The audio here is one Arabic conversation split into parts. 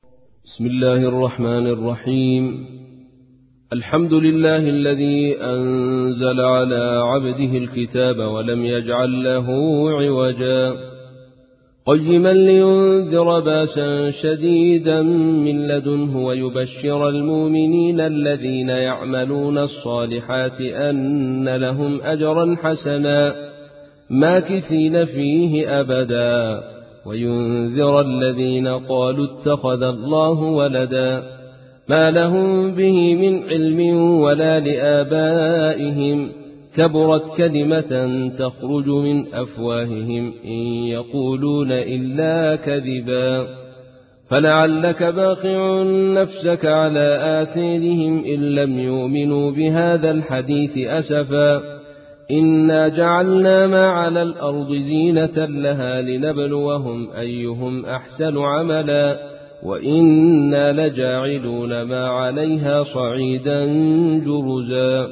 بسم الله الرحمن الرحيم. الحمد لله الذي أنزل على عبده الكتاب ولم يجعل له عوجا قيما لينذر باسا شديدا من لدنه ويبشر المؤمنين الذين يعملون الصالحات أن لهم أجرا حسنا ماكثين فيه أبدا وينذر الذين قالوا اتخذ الله ولدا ما لهم به من علم ولا لآبائهم كبرت كلمة تخرج من أفواههم إن يقولون إلا كذبا فلعلك باخع نفسك على آثارهم إن لم يؤمنوا بهذا الحديث أسفا إنا جعلنا ما على الأرض زينة لها لنبلوهم أيهم أحسن عملا وإنا لجاعلون ما عليها صعيدا جرزا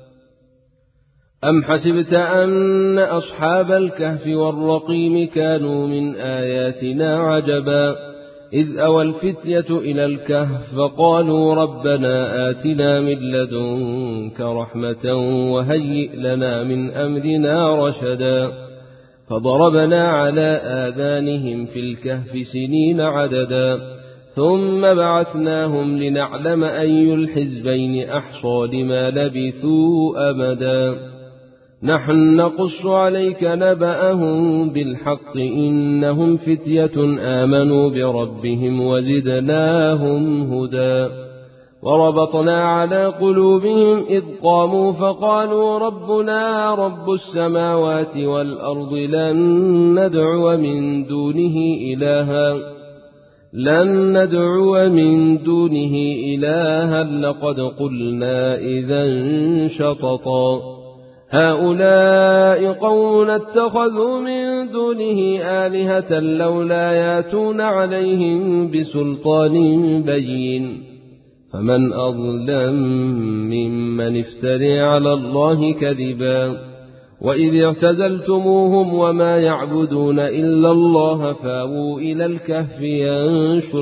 أم حسبت أن أصحاب الكهف والرقيم كانوا من آياتنا عجبا إذ أوى الفتية إلى الكهف فقالوا ربنا آتنا من لدنك رحمة وهيئ لنا من أمرنا رشدا فضربنا على آذانهم في الكهف سنين عددا ثم بعثناهم لنعلم أي الحزبين أحصى لما لبثوا أمدا نحن نقص عليك نبأهم بالحق إنهم فتية آمنوا بربهم وزدناهم هدى وربطنا على قلوبهم إذ قاموا فقالوا ربنا رب السماوات والأرض لن ندعو من دونه إلها لقد قلنا إذا شططا هؤلاء قوم اتخذوا من دونه آلهة لولا ياتون عليهم بسلطان بين فمن أظلم ممن افترى على الله كذبا وإذ اعتزلتموهم وما يعبدون إلا الله فاووا إلى الكهف ينشر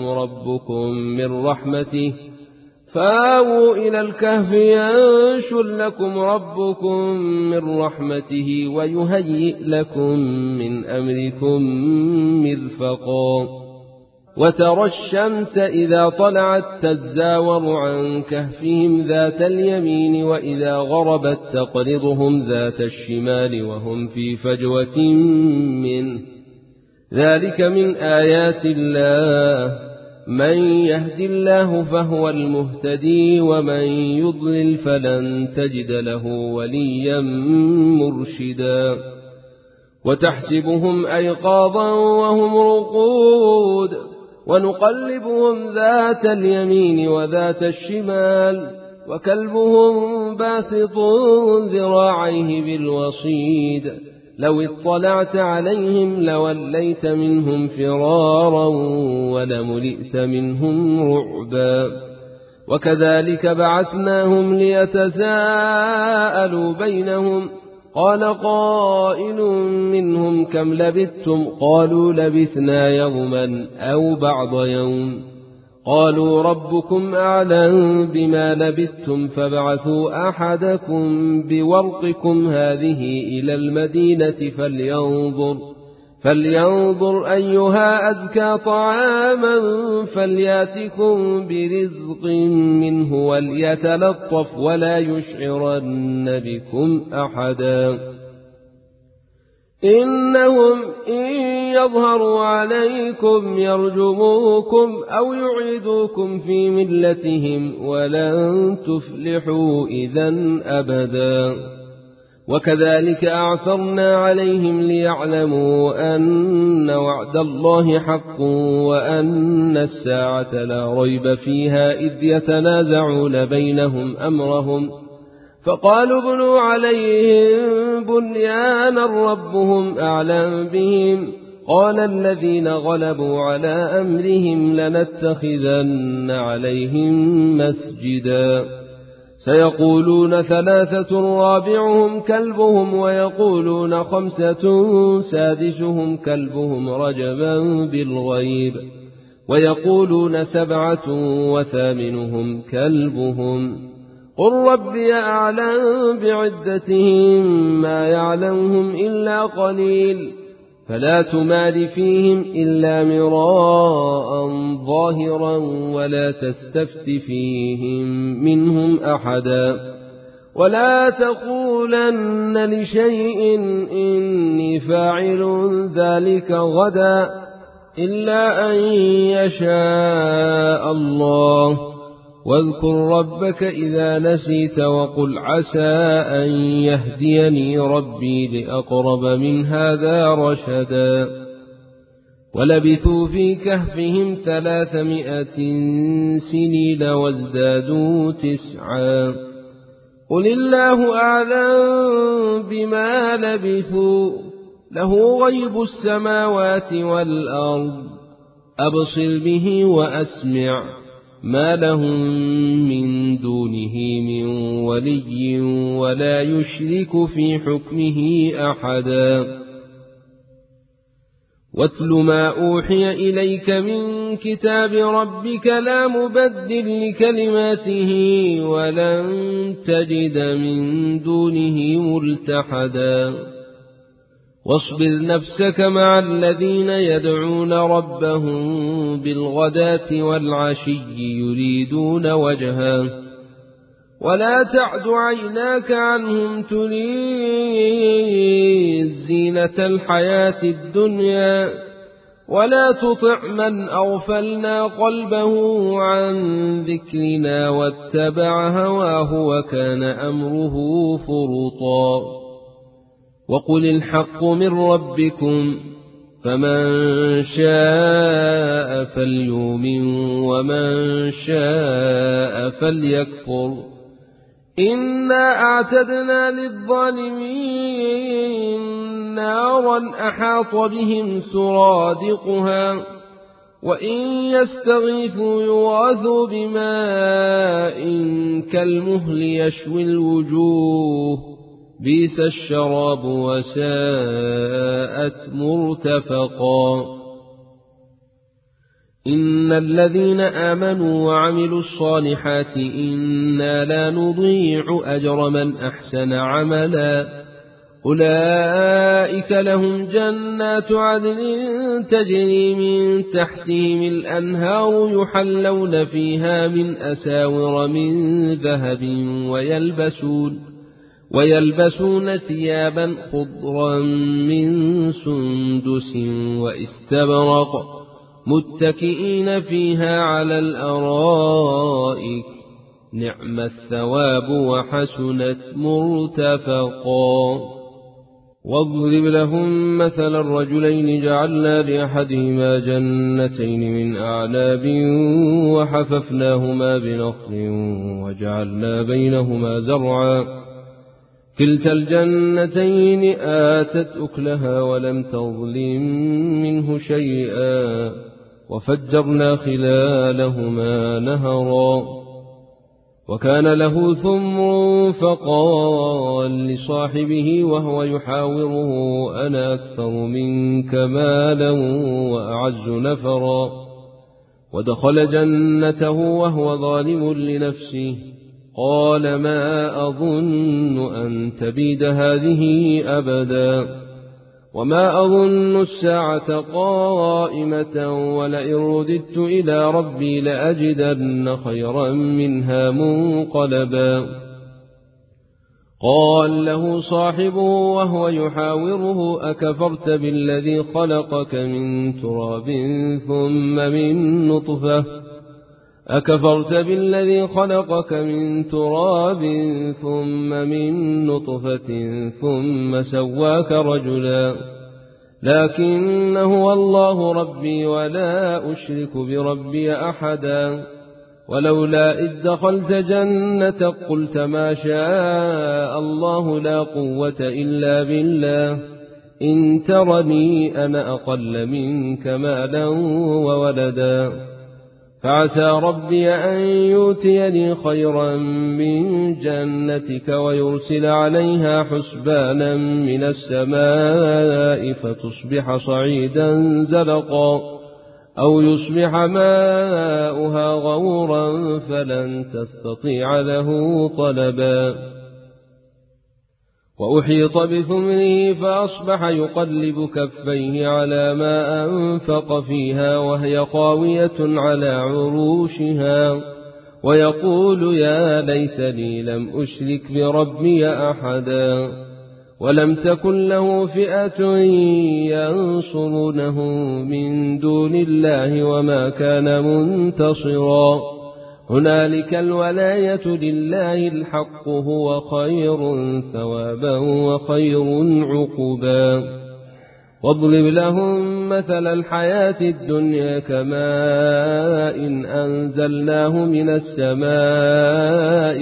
لكم ربكم من رحمته ويهيئ لكم من أمركم مرفقا وترى الشمس إذا طلعت تزاور عن كهفهم ذات اليمين وإذا غربت تقرضهم ذات الشمال وهم في فجوة منه ذلك من آيات الله من يهد الله فهو المهتدي ومن يضلل فلن تجد له وليا مرشدا وتحسبهم أيقاظا وهم رقود ونقلبهم ذات اليمين وذات الشمال وكلبهم باسط ذراعيه بالوصيد لو اطلعت عليهم لوليت منهم فرارا ولملئت منهم رعبا وكذلك بعثناهم ليتساءلوا بينهم قال قائل منهم كم لبثتم قالوا لبثنا يوما أو بعض يوم قالوا ربكم أعلم بما لبثتم فابعثوا أحدكم بورقكم هذه إلى المدينة فلينظر أيها أزكى طعاما فلياتكم برزق منه وليتلطف ولا يشعرن بكم أحدا إنهم إن يظهروا عليكم يرجموكم أو يعيدوكم في ملتهم ولن تفلحوا إذا أبدا وكذلك أعثرنا عليهم ليعلموا أن وعد الله حق وأن الساعة لا ريب فيها إذ يتنازعون بينهم أمرهم فقالوا ابنوا عليهم بنيانا ربهم أعلم بهم قال الذين غلبوا على أمرهم لنتخذن عليهم مسجدا سيقولون ثلاثة رابعهم كلبهم ويقولون خمسة سادسهم كلبهم رجبا بالغيب ويقولون 7 وثامنهم كلبهم قل ربي أعلم بعدتهم ما يعلمهم إلا قليل فلا تمار فيهم إلا مراء ظاهرا ولا تستفت فيهم منهم أحدا ولا تقولن لشيء إني فاعل ذلك غدا إلا أن يشاء الله واذكر ربك إذا نسيت وقل عسى أن يهديني ربي لأقرب من هذا رشدا ولبثوا في كهفهم 300 سنين وازدادوا 9 قل الله أعلم بما لبثوا له غيب السماوات والأرض أبصر به وأسمع ما لهم من دونه من ولي ولا يشرك في حكمه أحدا واتل ما أوحي إليك من كتاب ربك لا مبدل لكلماته ولن تجد من دونه ملتحدا واصبر نفسك مع الذين يدعون ربهم بالغداة والعشي يريدون وجهه ولا تعد عيناك عنهم تريد زينة الحياة الدنيا ولا تطع من أغفلنا قلبه عن ذكرنا واتبع هواه وكان أمره فرطا وقل الحق من ربكم فمن شاء فليؤمن ومن شاء فليكفر إنا أعتدنا للظالمين نارا أحاط بهم سرادقها وإن يستغيثوا يغاثوا بماء كالمهل يشوي الوجوه بئس الشراب وساءت مرتفقا إن الذين آمنوا وعملوا الصالحات إنا لا نضيع أجر من أحسن عملا أولئك لهم جنات عدن تجري من تحتهم الأنهار يحلون فيها من أساور من ذهب ويلبسون ثيابا خضرا من سندس واستبرق متكئين فيها على الأرائك نعم الثواب وحسنت مرتفقا واضرب لهم مثل الرجلين جعلنا لأحدهما جنتين من أعناب وحففناهما بنخل وجعلنا بينهما زرعا كلتا الجنتين آتت أكلها ولم تظلم منه شيئا وفجرنا خلالهما نهرا وكان له ثمر فقال لصاحبه وهو يحاوره أنا أكثر منك مالا وأعز نفرا ودخل جنته وهو ظالم لنفسه قال ما أظن أن تبيد هذه أبدا وما أظن الساعة قائمة ولئن رددت إلى ربي لأجدن خيرا منها منقلبا قال له صاحبه وهو يحاوره أكفرت بالذي خلقك من تراب ثم من نطفة ثم سواك رجلا لكن هو الله ربي ولا أشرك بربي أحدا ولولا إذ دخلت جنتك قلت ما شاء الله لا قوة إلا بالله إن ترني أنا أقل منك مالا وولدا فعسى ربي أن يؤتيني خيرا من جنتك ويرسل عليها حسبانا من السماء فتصبح صعيدا زلقا أو يصبح ماؤها غورا فلن تستطيع له طلبا وأحيط بثمره فأصبح يقلب كفيه على ما أنفق فيها وهي خاوية على عروشها ويقول يا ليتني لم أشرك بربي أحدا ولم تكن له فئة ينصرونه من دون الله وما كان منتصرا هنالك الولاية لله الحق هو خير ثوابا وخير عقبا واضرب لهم مثل الحياة الدنيا كماء إن أنزلناه من السماء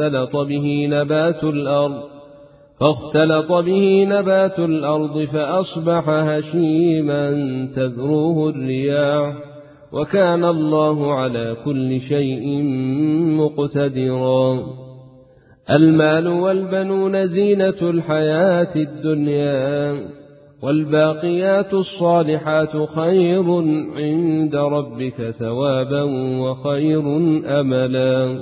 فاختلط به نبات الأرض فأصبح هشيما تذروه الرياح وكان الله على كل شيء مقتدرا المال والبنون زينة الحياة الدنيا والباقيات الصالحات خير عند ربك ثوابا وخير أملا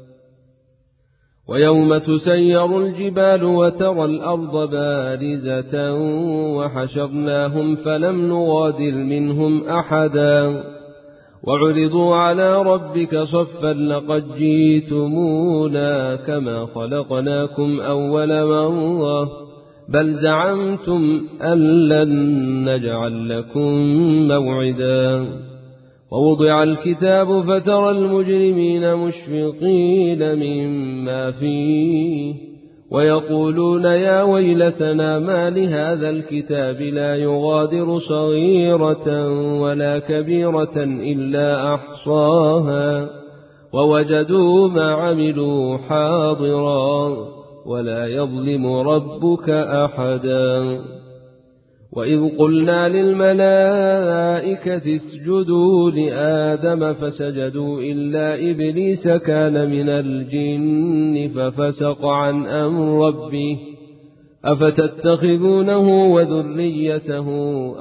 ويوم تسير الجبال وترى الأرض بارزة وحشرناهم فلم نغادر منهم أحدا وعرضوا على ربك صفا لقد جئتمونا كما خلقناكم أول مرة بل زعمتم أن لن نجعل لكم موعدا ووضع الكتاب فترى المجرمين مشفقين مما فيه ويقولون يا ويلتنا ما لهذا الكتاب لا يغادر صغيرة ولا كبيرة إلا أحصاها ووجدوا ما عملوا حاضرا ولا يظلم ربك أحدا وإذ قلنا للملائكة اسجدوا لآدم فسجدوا إلا إبليس كان من الجن ففسق عن أمر ربه أفتتخذونه وذريته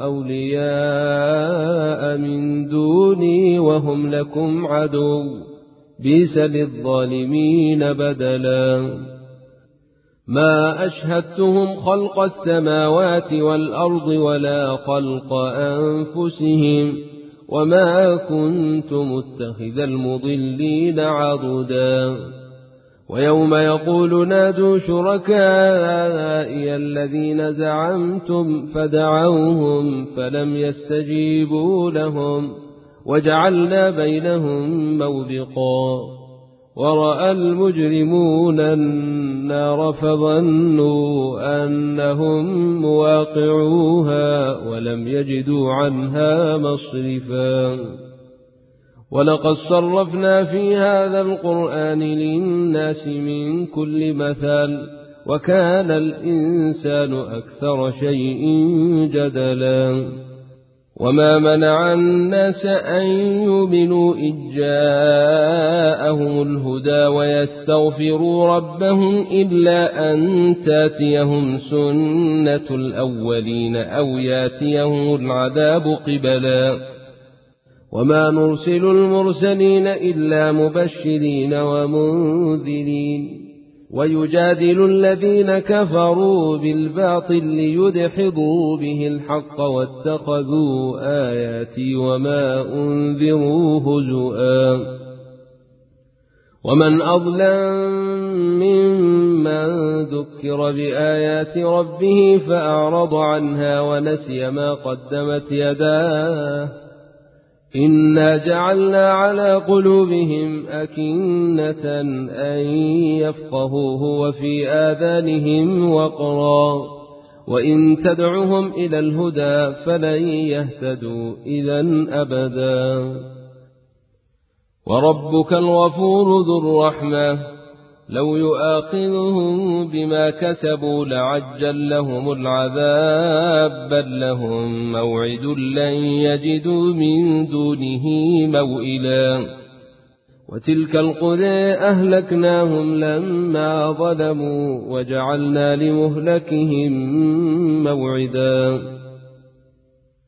أولياء من دوني وهم لكم عدو بئس للظالمين بدلا ما أشهدتهم خلق السماوات والأرض ولا خلق أنفسهم وما كنت متخذ المضلين عضدا ويوم يقول نادوا شركائي الذين زعمتم فدعوهم فلم يستجيبوا لهم وجعلنا بينهم موبقا ورأى المجرمون النار فظنوا أنهم مواقعوها ولم يجدوا عنها مصرفا ولقد صرفنا في هذا القرآن للناس من كل مثل وكان الإنسان أكثر شيء جدلا وما منع الناس أن يؤمنوا إذ جاءهم الهدى ويستغفروا ربهم إلا أن تاتيهم سنة الأولين أو ياتيهم العذاب قبلا وما نرسل المرسلين إلا مبشرين ومنذرين ويجادل الذين كفروا بالباطل ليدحضوا به الحق واتخذوا آياتي وما أنذروا هزؤا ومن أظلم ممن ذكر بآيات ربه فأعرض عنها ونسي ما قدمت يداه إنا جعلنا على قلوبهم أكنة أن يفقهوه وفي آذانهم وقرا وإن تدعهم إلى الهدى فلن يهتدوا إذا أبدا وربك الغفور ذو الرحمة لو يؤاخذهم بما كسبوا لعجل لهم العذاب بل لهم موعد لن يجدوا من دونه موئلا وتلك القرى أهلكناهم لما ظلموا وجعلنا لمهلكهم موعدا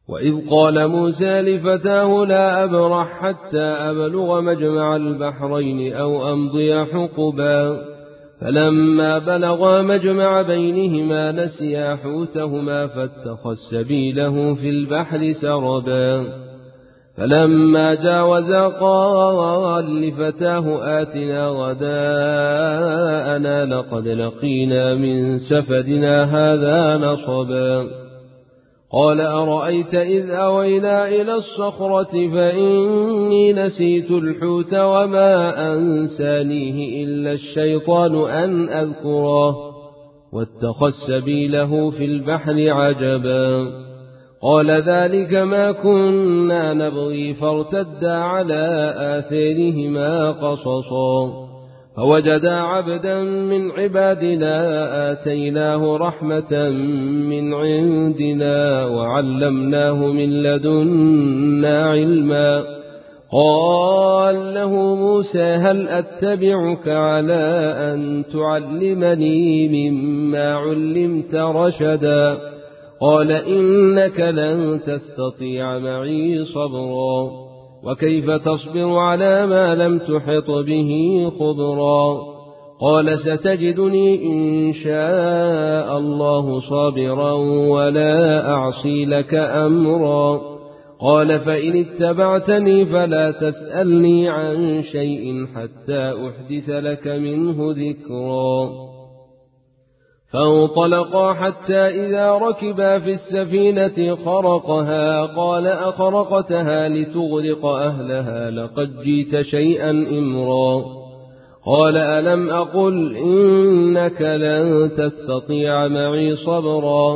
وإذ قال موسى لفتاه لا أبرح حتى أبلغ مجمع البحرين أو أمضي حقبا فلما بلغا مجمع بينهما نسيا حوتهما فاتخذ سبيله في البحر سربا فلما جاوزا قال لفتاه آتنا غداءنا لقد لقينا من سفدنا هذا نصبا قال أرأيت إذ أوينا إلى الصخرة فإني نسيت الحوت وما أنسانيه إلا الشيطان أن أذكره واتخذ سبيله في البحر عجبا قال ذلك ما كنا نبغي فارتدا على آثارهما قصصا فوجدا عبدا من عبادنا آتيناه رحمة من عندنا وعلمناه من لدنا علما قال له موسى هل أتبعك على أن تعلمني مما علمت رشدا قال إنك لن تستطيع معي صبرا وكيف تصبر على ما لم تحط به خبرا قال ستجدني إن شاء الله صابرا ولا أعصي لك أمرا قال فإن اتبعتني فلا تسألني عن شيء حتى أحدث لك منه ذكرا فانطلقا حتى إذا ركبا في السفينة خرقها قال أخرقتها لتغرق أهلها لقد جئت شيئا إمرا قال ألم أقل إنك لن تستطيع معي صبرا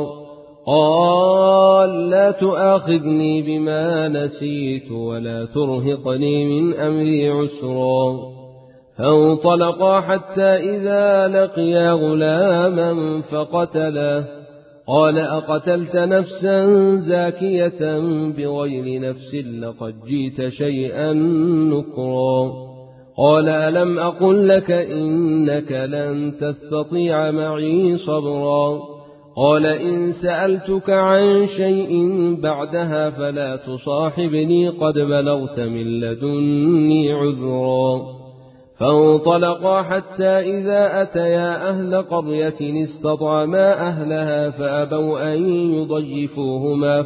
قال لا تؤاخذني بما نسيت ولا ترهقني من أمري عسرا فانطلقا حتى إذا لقيا غلاما فقتله قال أقتلت نفسا زاكية بغير نفس لقد جئت شيئا نكرا قال ألم أقل لك إنك لن تستطيع معي صبرا قال إن سألتك عن شيء بعدها فلا تصاحبني قد بلغت من لدني عذرا فانطلقا حتى إذا أتيا أهل قرية استطعما أهلها فأبوا أن يضيفوهما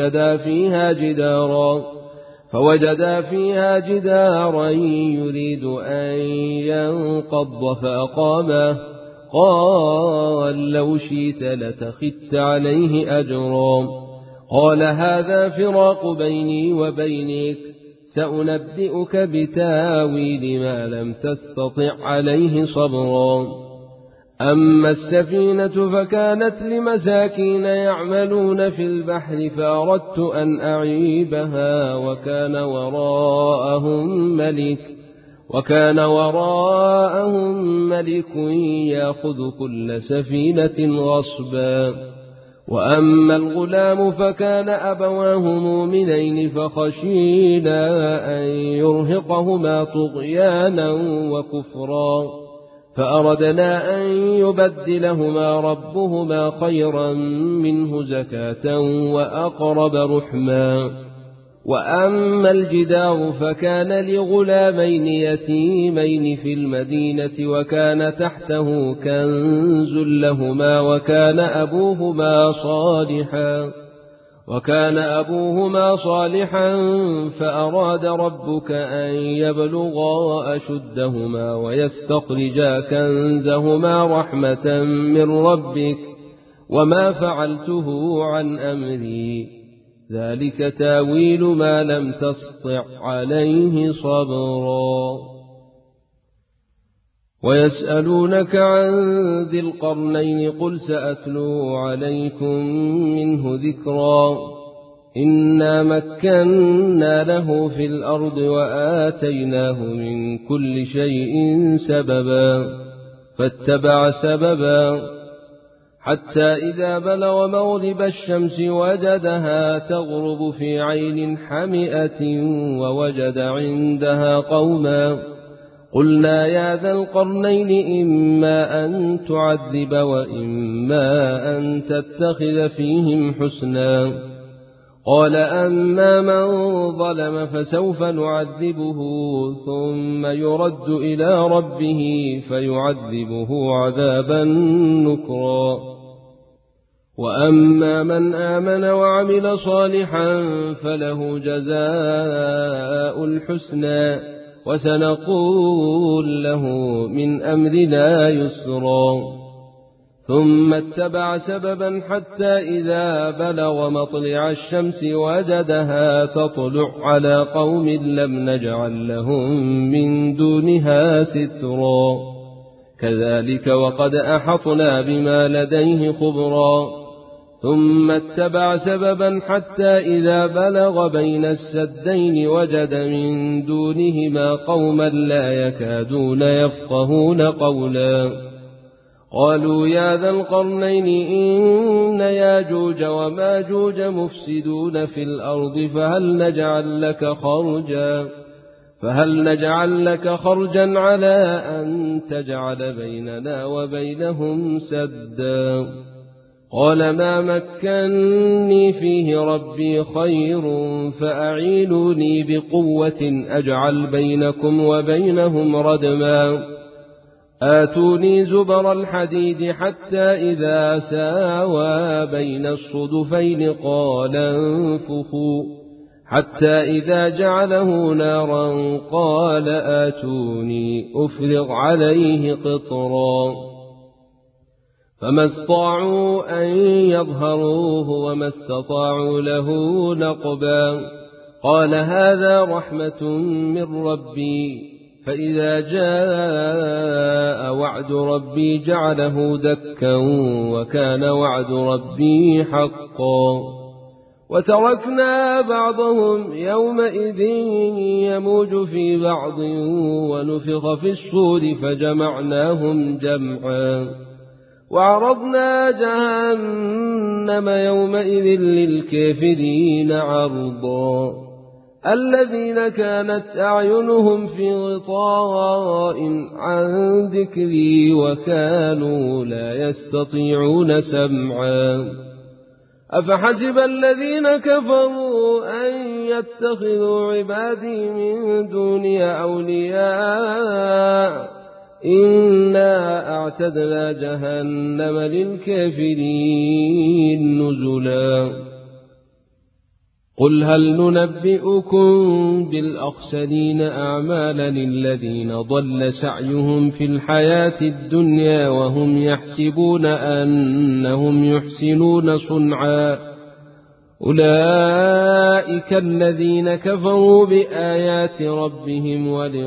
فوجدا فيها جدارا يريد أن ينقض فأقامه قال لو شئت لتخذت عليه أجرا قال هذا فراق بيني وبينك سأنبئك بتاويل ما لم تستطع عليه صبرا أما السفينة فكانت لمساكين يعملون في البحر فأردت أن أعيبها وكان وراءهم ملك يأخذ كل سفينة غصبا وأما الغلام فكان أبواه مؤمنين فخشينا أن يرهقهما طغيانا وكفرا فأردنا أن يبدلهما ربهما خيرا منه زكاة وأقرب رحما وأما الجدار فكان لغلامين يتيمين في المدينة وكان تحته كنز لهما وكان أبوهما صالحا فأراد ربك أن يبلغا أشدهما ويستخرجا كنزهما رحمة من ربك وما فعلته عن أمري ذلك تاويل ما لم تسطع عليه صبرا ويسألونك عن ذي القرنين قل سأتلو عليكم منه ذكرا إنا مكنا له في الأرض وآتيناه من كل شيء سببا فاتبع سببا حتى إذا بلغ مغرب الشمس وجدها تغرب في عين حمئة ووجد عندها قوما قلنا يا ذا القرنين إما أن تعذب وإما أن تتخذ فيهم حسنا قال أما من ظلم فسوف نعذبه ثم يرد إلى ربه فيعذبه عذابا نكرا وأما من آمن وعمل صالحا فله جزاء الحسنى وسنقول له من أمرنا يسرا ثم اتبع سببا حتى إذا بلغ مطلع الشمس وجدها تطلع على قوم لم نجعل لهم من دونها سترا كذلك وقد أحطنا بما لديه خبرا ثم اتبع سببا حتى إذا بلغ بين السدين وجد من دونهما قوما لا يكادون يفقهون قولا قالوا يا ذا القرنين إن ياجوج وماجوج مفسدون في الأرض فهل نجعل لك خرجا على أن تجعل بيننا وبينهم سدا قال ما مكنني فيه ربي خير فأعينوني بقوة أجعل بينكم وبينهم ردما آتوني زبر الحديد حتى إذا ساوى بين الصدفين قال انفخوا حتى إذا جعله نارا قال آتوني أفرغ عليه قطرا فما استطاعوا أن يظهروه وما استطاعوا له نقبا قال هذا رحمة من ربي فإذا جاء وعد ربي جعله دكا وكان وعد ربي حقا وتركنا بعضهم يومئذ يموج في بعض ونفخ في الصور فجمعناهم جمعا وعرضنا جهنم يومئذ للكافرين عرضا الذين كانت أعينهم في غطاء عن ذكري وكانوا لا يستطيعون سمعا أفحسب الذين كفروا أن يتخذوا عبادي من دوني أولياء إنا أعتدنا جهنم للكافرين نزلا قل هل ننبئكم بالأخسرين أعمالا الذين ضل سعيهم في الحياة الدنيا وهم يحسبون أنهم يحسنون صنعا أولئك الذين كفروا بآيات ربهم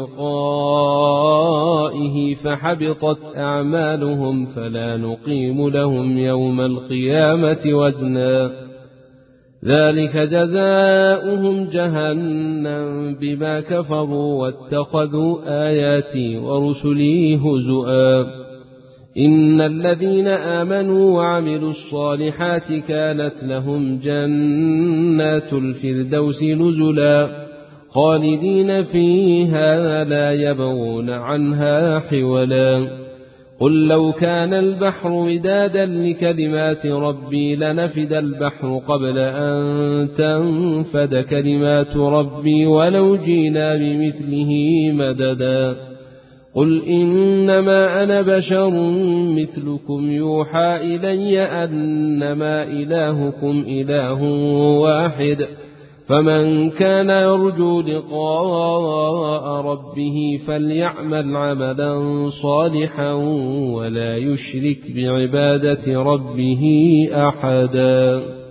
ولقائه فحبطت أعمالهم فلا نقيم لهم يوم القيامة وزنا ذلك جزاؤهم جهنم بما كفروا واتخذوا آياتي ورسلي هزؤا إن الذين آمنوا وعملوا الصالحات كانت لهم جنات الفردوس نزلا خالدين فيها لا يبغون عنها حولا قل لو كان البحر مدادا لكلمات ربي لنفد البحر قبل أن تنفد كلمات ربي ولو جينا بمثله مددا قل إنما أنا بشر مثلكم يوحى إلي أنما إلهكم إله واحد فمن كان يرجو لقاء ربه فليعمل عملا صالحا ولا يشرك بعبادة ربه أحدا